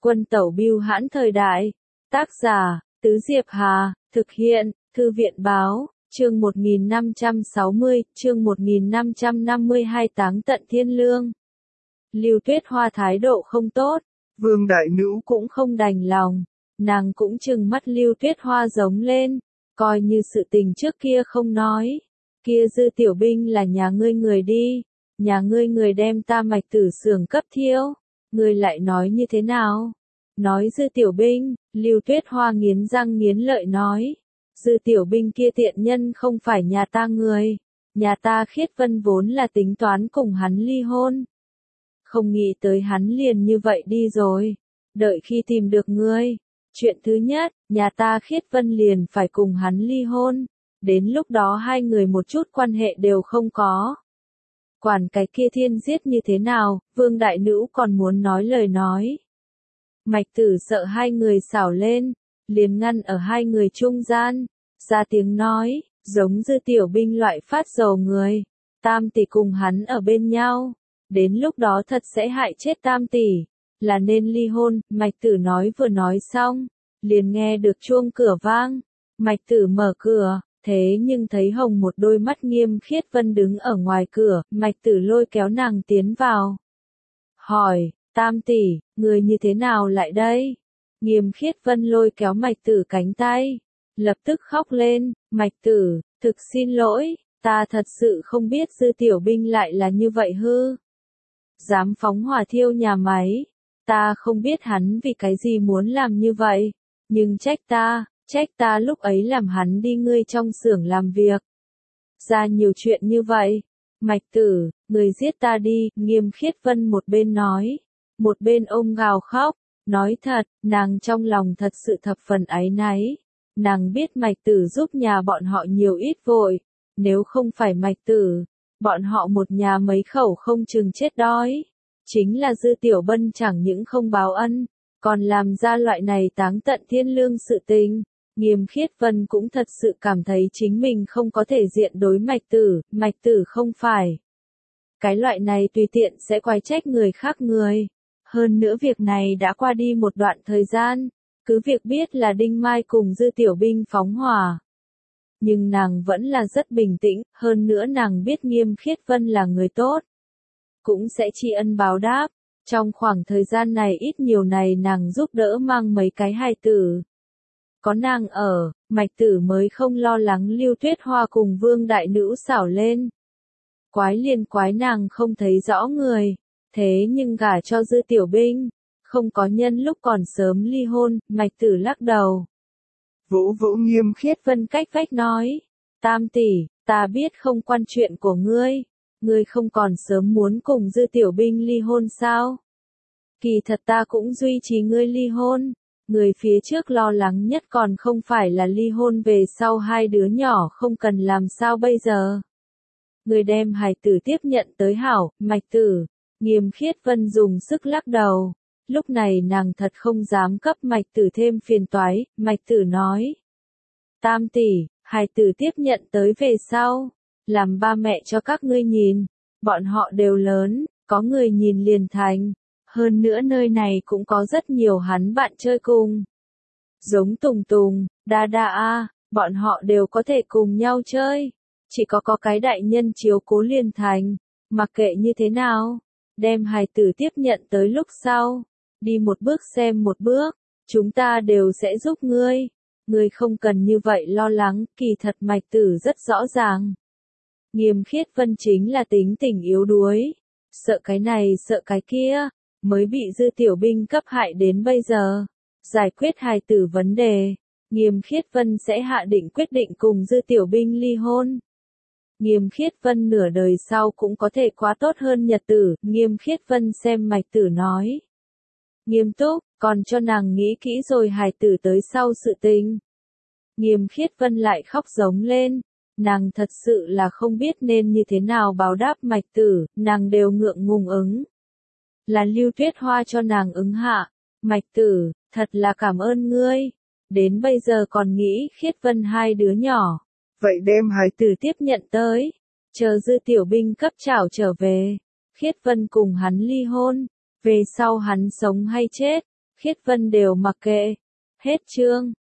Quân tẩu bưu hãn thời đại. Tác giả, Tứ Diệp Hà, thực hiện, Thư viện báo, chương 1560, chương 1552 táng tận thiên lương. Lưu Tuyết Hoa thái độ không tốt, Vương Đại Nữ cũng không đành lòng, nàng cũng trừng mắt Lưu Tuyết Hoa giống lên, coi như sự tình trước kia không nói. Kia Dư Tiểu Binh là nhà ngươi người đi, nhà ngươi người đem ta Mạch Tử xưởng cấp thiêu, ngươi lại nói như thế nào? Nói Dư Tiểu Binh, Lưu Tuyết Hoa nghiến răng nghiến lợi nói, Dư Tiểu Binh kia tiện nhân không phải nhà ta người, nhà ta Khiết Vân vốn là tính toán cùng hắn ly hôn. Không nghĩ tới hắn liền như vậy đi rồi, đợi khi tìm được ngươi, chuyện thứ nhất, nhà ta Khiết Vân liền phải cùng hắn ly hôn, đến lúc đó hai người một chút quan hệ đều không có. Quản cái kia thiên giết như thế nào, Vương Đại Nữ còn muốn nói lời nói. Mạch Tử sợ hai người xảo lên, liền ngăn ở hai người trung gian, ra tiếng nói, giống Dư Tiểu Binh loại phát dầu người, Tam tỷ cùng hắn ở bên nhau, đến lúc đó thật sẽ hại chết Tam tỷ, là nên ly hôn. Mạch Tử nói vừa nói xong, liền nghe được chuông cửa vang, Mạch Tử mở cửa, thế nhưng thấy hồng một đôi mắt Nghiêm Khiết Vân đứng ở ngoài cửa, Mạch Tử lôi kéo nàng tiến vào. Hỏi, Tam tỷ, người như thế nào lại đây? Nghiêm Khiết Vân lôi kéo Mạch Tử cánh tay, lập tức khóc lên, Mạch Tử, thực xin lỗi, ta thật sự không biết Dư Tiểu Binh lại là như vậy hư. Dám phóng hỏa thiêu nhà máy, ta không biết hắn vì cái gì muốn làm như vậy, nhưng trách ta lúc ấy làm hắn đi ngươi trong xưởng làm việc. Ra nhiều chuyện như vậy, Mạch Tử, người giết ta đi, Nghiêm Khiết Vân một bên nói, một bên ôm gào khóc, nói thật, nàng trong lòng thật sự thập phần áy náy, nàng biết Mạch Tử giúp nhà bọn họ nhiều ít vội, nếu không phải Mạch Tử, bọn họ một nhà mấy khẩu không chừng chết đói. Chính là Dư Tiểu Bân chẳng những không báo ân, còn làm ra loại này táng tận thiên lương sự tình. Nghiêm Khiết Vân cũng thật sự cảm thấy chính mình không có thể diện đối Mạch Tử không phải cái loại này tùy tiện sẽ quay trách người khác người. Hơn nữa việc này đã qua đi một đoạn thời gian, cứ việc biết là Đinh Mai cùng Dư Tiểu Binh phóng hỏa. Nhưng nàng vẫn là rất bình tĩnh, hơn nữa nàng biết Nghiêm Khiết Vân là người tốt, cũng sẽ tri ân báo đáp. Trong khoảng thời gian này ít nhiều này nàng giúp đỡ mang mấy cái hài tử. Có nàng ở, Mạch Tử mới không lo lắng Lưu Tuyết Hoa cùng Vương Đại Nữ xảo lên. Quái liền quái nàng không thấy rõ người, thế nhưng gả cho Dư Tiểu Binh, không có nhân lúc còn sớm ly hôn. Mạch Tử lắc đầu, vỗ vỗ Nghiêm Khiết Vân cách vách nói, Tam tỷ, ta biết không quan chuyện của ngươi không còn sớm muốn cùng Dư Tiểu Binh ly hôn sao? Kỳ thật ta cũng duy trì ngươi ly hôn, người phía trước lo lắng nhất còn không phải là ly hôn về sau hai đứa nhỏ không cần làm sao bây giờ. Người đem hài tử tiếp nhận tới hảo. Mạch Tử, Nghiêm Khiết Vân dùng sức lắc đầu, lúc này nàng thật không dám cấp Mạch Tử thêm phiền toái. Mạch Tử nói, Tam tỷ, hài tử tiếp nhận tới về sau, làm ba mẹ cho các ngươi nhìn, bọn họ đều lớn, có người nhìn liền thành. Hơn nữa nơi này cũng có rất nhiều hắn bạn chơi cùng. Giống Tùng Tùng, Đa Đa A, bọn họ đều có thể cùng nhau chơi. Chỉ có cái đại nhân chiếu cố liền thành. Mặc kệ như thế nào, đem hài tử tiếp nhận tới lúc sau, đi một bước xem một bước, chúng ta đều sẽ giúp ngươi. Ngươi không cần như vậy lo lắng, kỳ thật Mạch Tử rất rõ ràng. Nghiêm Khiết Vân chính là tính tình yếu đuối, sợ cái này sợ cái kia, mới bị Dư Tiểu Binh cấp hại đến bây giờ. Giải quyết hài tử vấn đề, Nghiêm Khiết Vân sẽ hạ định quyết định cùng Dư Tiểu Binh ly hôn. Nghiêm Khiết Vân nửa đời sau cũng có thể quá tốt hơn nhật tử. Nghiêm Khiết Vân xem Mạch Tử nói nghiêm túc, còn cho nàng nghĩ kỹ rồi hài tử tới sau sự tình. Nghiêm Khiết Vân lại khóc giống lên, nàng thật sự là không biết nên như thế nào báo đáp Mạch Tử, nàng đều ngượng ngùng ứng. Là Lưu Tuyết Hoa cho nàng ứng hạ, Mạch Tử, thật là cảm ơn ngươi, đến bây giờ còn nghĩ Khiết Vân hai đứa nhỏ, vậy đem hài tử tiếp nhận tới, chờ Dư Tiểu Binh cấp trảo trở về, Khiết Vân cùng hắn ly hôn, về sau hắn sống hay chết, Khiết Vân đều mặc kệ. Hết chương.